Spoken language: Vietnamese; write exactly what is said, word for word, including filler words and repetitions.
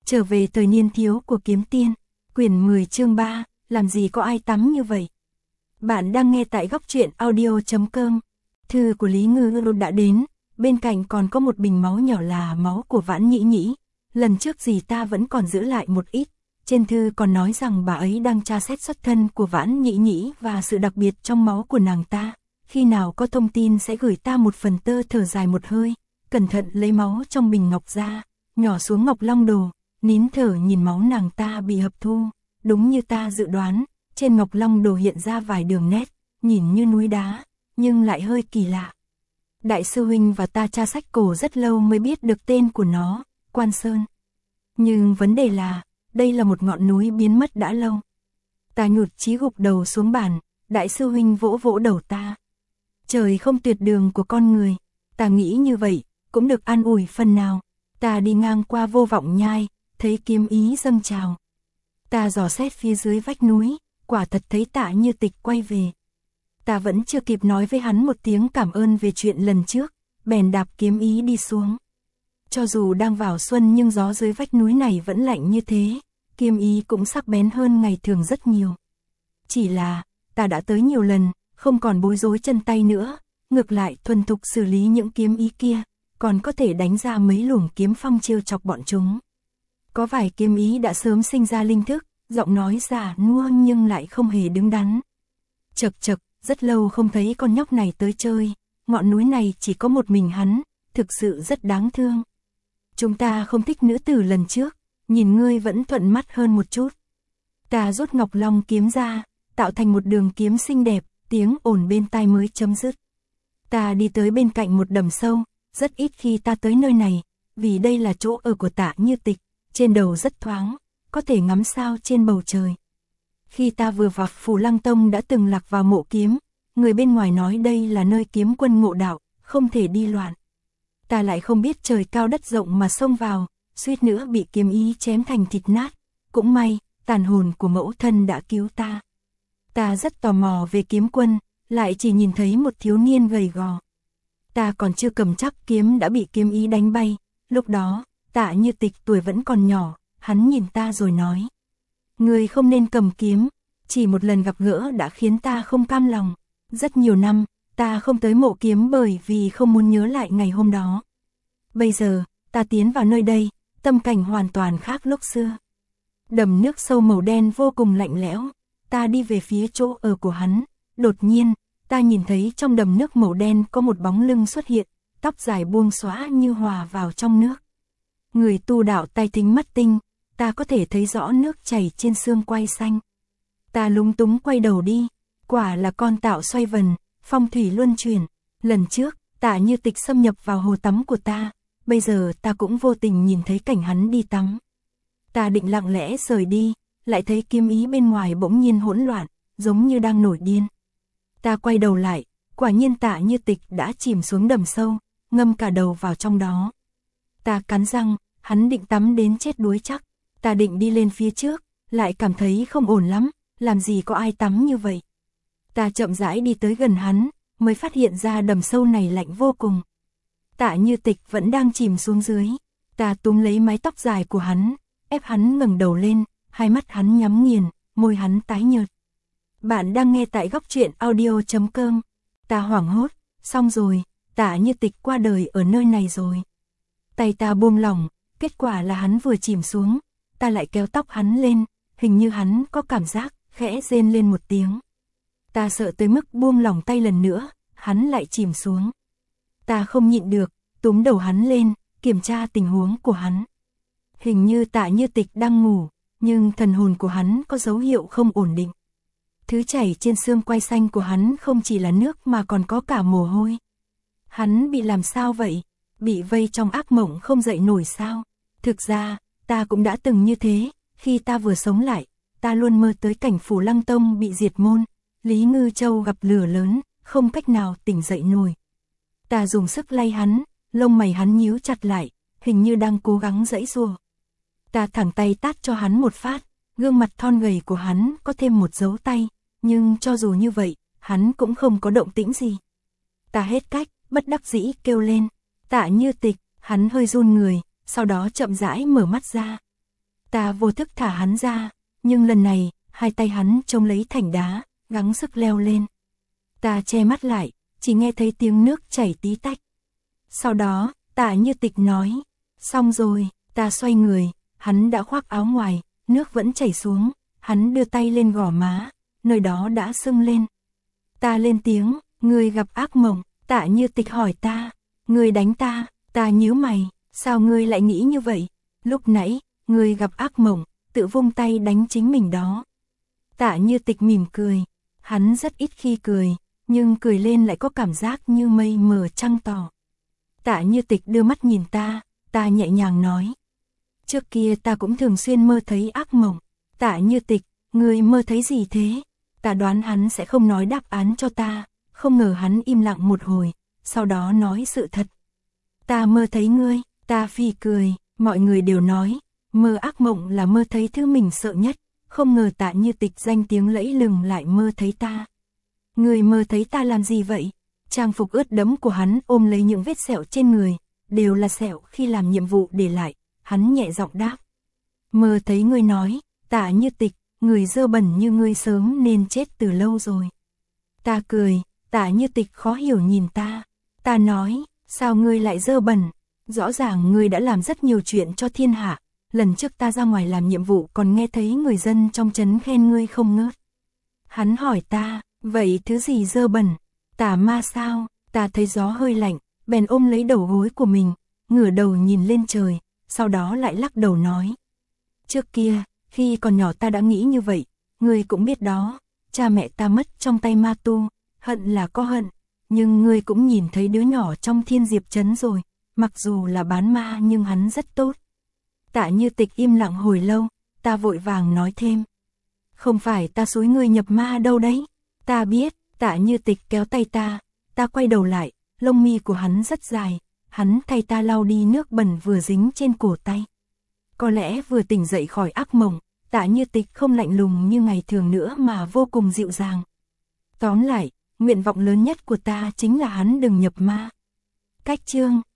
Trở về thời niên thiếu của kiếm tiên, quyển mười chương ba, làm gì có ai tắm như vậy. Bạn đang nghe tại góc truyện audio chấm com. Thư của Lý Ngư đã đến, bên cạnh còn có một bình máu nhỏ là máu của Vãn Nhĩ Nhĩ. Lần trước dì ta vẫn còn giữ lại một ít, trên thư còn nói rằng bà ấy đang tra xét xuất thân của Vãn Nhĩ Nhĩ và sự đặc biệt trong máu của nàng ta. Khi nào có thông tin sẽ gửi ta một phần. Tơ thở dài một hơi, cẩn thận lấy máu trong bình ngọc ra, nhỏ xuống ngọc long đồ, nín thở nhìn máu nàng ta bị hấp thu. Đúng như ta dự đoán, trên ngọc long đồ hiện ra vài đường nét, nhìn như núi đá, nhưng lại hơi kỳ lạ. Đại sư huynh và ta tra sách cổ rất lâu mới biết được tên của nó, Quan Sơn. Nhưng vấn đề là, đây là một ngọn núi biến mất đã lâu. Ta nhụt chí gục đầu xuống bàn, đại sư huynh vỗ vỗ đầu ta. Trời không tuyệt đường của con người, ta nghĩ như vậy, cũng được an ủi phần nào. Ta đi ngang qua Vô Vọng Nhai, thấy kiếm ý dâng trào. Ta dò xét phía dưới vách núi, quả thật thấy Tạ Như Tịch quay về. Ta vẫn chưa kịp nói với hắn một tiếng cảm ơn về chuyện lần trước, bèn đạp kiếm ý đi xuống. Cho dù đang vào xuân nhưng gió dưới vách núi này vẫn lạnh như thế, kiếm ý cũng sắc bén hơn ngày thường rất nhiều. Chỉ là, ta đã tới nhiều lần, không còn bối rối chân tay nữa, ngược lại thuần thục xử lý những kiếm ý kia, còn có thể đánh ra mấy luồng kiếm phong chiêu chọc bọn chúng. Có vài kiếm ý đã sớm sinh ra linh thức, giọng nói già nua nhưng lại không hề đứng đắn. Chậc chậc, rất lâu không thấy con nhóc này tới chơi, ngọn núi này chỉ có một mình hắn, thực sự rất đáng thương. Chúng ta không thích nữ tử lần trước, nhìn ngươi vẫn thuận mắt hơn một chút. Ta rút ngọc long kiếm ra, tạo thành một đường kiếm xinh đẹp, tiếng ồn bên tai mới chấm dứt. Ta đi tới bên cạnh một đầm sâu, rất ít khi ta tới nơi này, vì đây là chỗ ở của Tạ Như Tịch, trên đầu rất thoáng, có thể ngắm sao trên bầu trời. Khi ta vừa vào Phù Lăng Tông đã từng lạc vào mộ kiếm, người bên ngoài nói đây là nơi kiếm quân ngộ đạo, không thể đi loạn. Ta lại không biết trời cao đất rộng mà xông vào, suýt nữa bị kiếm ý chém thành thịt nát, cũng may, tàn hồn của mẫu thân đã cứu ta. Ta rất tò mò về kiếm quân, lại chỉ nhìn thấy một thiếu niên gầy gò. Ta còn chưa cầm chắc kiếm đã bị kiếm ý đánh bay, lúc đó, Tạ Như Tịch tuổi vẫn còn nhỏ, hắn nhìn ta rồi nói. Người không nên cầm kiếm, chỉ một lần gặp gỡ đã khiến ta không cam lòng. Rất nhiều năm, ta không tới mộ kiếm bởi vì không muốn nhớ lại ngày hôm đó. Bây giờ, ta tiến vào nơi đây, tâm cảnh hoàn toàn khác lúc xưa. Đầm nước sâu màu đen vô cùng lạnh lẽo, ta đi về phía chỗ ở của hắn, đột nhiên, ta nhìn thấy trong đầm nước màu đen có một bóng lưng xuất hiện, tóc dài buông xõa như hòa vào trong nước. Người tu đạo tai thính mắt tinh, ta có thể thấy rõ nước chảy trên xương quai xanh. Ta lúng túng quay đầu đi, quả là con tạo xoay vần, phong thủy luân chuyển. Lần trước, Tạ Như Tịch xâm nhập vào hồ tắm của ta, bây giờ ta cũng vô tình nhìn thấy cảnh hắn đi tắm. Ta định lặng lẽ rời đi, lại thấy kiếm ý bên ngoài bỗng nhiên hỗn loạn, giống như đang nổi điên. Ta quay đầu lại, quả nhiên Tạ Như Tịch đã chìm xuống đầm sâu, ngâm cả đầu vào trong đó. Ta cắn răng, hắn định tắm đến chết đuối chắc. Ta định đi lên phía trước, lại cảm thấy không ổn lắm, làm gì có ai tắm như vậy. Ta chậm rãi đi tới gần hắn, mới phát hiện ra đầm sâu này lạnh vô cùng. Tạ Như Tịch vẫn đang chìm xuống dưới. Ta túm lấy mái tóc dài của hắn, ép hắn ngẩng đầu lên, hai mắt hắn nhắm nghiền, môi hắn tái nhợt. Bạn đang nghe tại góc truyện audio chấm com. Ta hoảng hốt, xong rồi, Tạ Như Tịch qua đời ở nơi này rồi. Tay ta buông lỏng, kết quả là hắn vừa chìm xuống, ta lại kéo tóc hắn lên, hình như hắn có cảm giác, khẽ rên lên một tiếng. Ta sợ tới mức buông lỏng tay lần nữa, hắn lại chìm xuống. Ta không nhịn được, túm đầu hắn lên, kiểm tra tình huống của hắn. Hình như Tạ Như Tịch đang ngủ, nhưng thần hồn của hắn có dấu hiệu không ổn định. Thứ chảy trên xương quai xanh của hắn không chỉ là nước mà còn có cả mồ hôi. Hắn bị làm sao vậy? Bị vây trong ác mộng không dậy nổi sao? Thực ra, ta cũng đã từng như thế, khi ta vừa sống lại, ta luôn mơ tới cảnh Phù Lăng Tông bị diệt môn, Lý Ngư Châu gặp lửa lớn, không cách nào tỉnh dậy nổi. Ta dùng sức lay hắn, lông mày hắn nhíu chặt lại, hình như đang cố gắng giãy giụa. Ta thẳng tay tát cho hắn một phát, gương mặt thon gầy của hắn có thêm một dấu tay, nhưng cho dù như vậy, hắn cũng không có động tĩnh gì. Ta hết cách, bất đắc dĩ kêu lên, Tạ Như Tịch, hắn hơi run người, sau đó chậm rãi mở mắt ra. Ta vô thức thả hắn ra, nhưng lần này, hai tay hắn trông lấy thành đá, gắng sức leo lên. Ta che mắt lại, chỉ nghe thấy tiếng nước chảy tí tách. Sau đó, Tạ Như Tịch nói, xong rồi, ta xoay người, hắn đã khoác áo ngoài, nước vẫn chảy xuống, hắn đưa tay lên gò má, nơi đó đã sưng lên. Ta lên tiếng, ngươi gặp ác mộng. Tạ Như Tịch hỏi ta, ngươi đánh ta? Ta nhíu mày, sao ngươi lại nghĩ như vậy? Lúc nãy, ngươi gặp ác mộng, tự vung tay đánh chính mình đó. Tạ Như Tịch mỉm cười, hắn rất ít khi cười, nhưng cười lên lại có cảm giác như mây mờ trăng tỏ. Tạ Như Tịch đưa mắt nhìn ta, ta nhẹ nhàng nói. Trước kia ta cũng thường xuyên mơ thấy ác mộng. Tạ Như Tịch, ngươi mơ thấy gì thế? Ta đoán hắn sẽ không nói đáp án cho ta, không ngờ hắn im lặng một hồi, sau đó nói sự thật. Ta mơ thấy ngươi, ta phì cười, mọi người đều nói, mơ ác mộng là mơ thấy thứ mình sợ nhất, không ngờ Tạ Như Tịch danh tiếng lẫy lừng lại mơ thấy ta. Ngươi mơ thấy ta làm gì vậy? Trang phục ướt đẫm của hắn ôm lấy những vết sẹo trên người, đều là sẹo khi làm nhiệm vụ để lại, hắn nhẹ giọng đáp. Mơ thấy ngươi nói, Tạ Như Tịch, người dơ bẩn như ngươi sớm nên chết từ lâu rồi. Ta cười, Tạ Như Tịch khó hiểu nhìn ta. Ta nói, sao ngươi lại dơ bẩn? Rõ ràng ngươi đã làm rất nhiều chuyện cho thiên hạ. Lần trước ta ra ngoài làm nhiệm vụ còn nghe thấy người dân trong trấn khen ngươi không ngớt. Hắn hỏi ta, vậy thứ gì dơ bẩn? Tà ma sao? Ta thấy gió hơi lạnh, bèn ôm lấy đầu gối của mình, ngửa đầu nhìn lên trời, sau đó lại lắc đầu nói. Trước kia, khi còn nhỏ ta đã nghĩ như vậy, ngươi cũng biết đó, cha mẹ ta mất trong tay ma tu, hận là có hận, nhưng ngươi cũng nhìn thấy đứa nhỏ trong Thiên Diệp trấn rồi, mặc dù là bán ma nhưng hắn rất tốt. Tạ Như Tịch im lặng hồi lâu, ta vội vàng nói thêm. Không phải ta xúi ngươi nhập ma đâu đấy. Ta biết. Tạ Như Tịch kéo tay ta, ta quay đầu lại, lông mi của hắn rất dài, hắn thay ta lau đi nước bẩn vừa dính trên cổ tay. Có lẽ vừa tỉnh dậy khỏi ác mộng, Tạ Như Tịch không lạnh lùng như ngày thường nữa mà vô cùng dịu dàng. Tóm lại, nguyện vọng lớn nhất của ta chính là hắn đừng nhập ma. Cách chương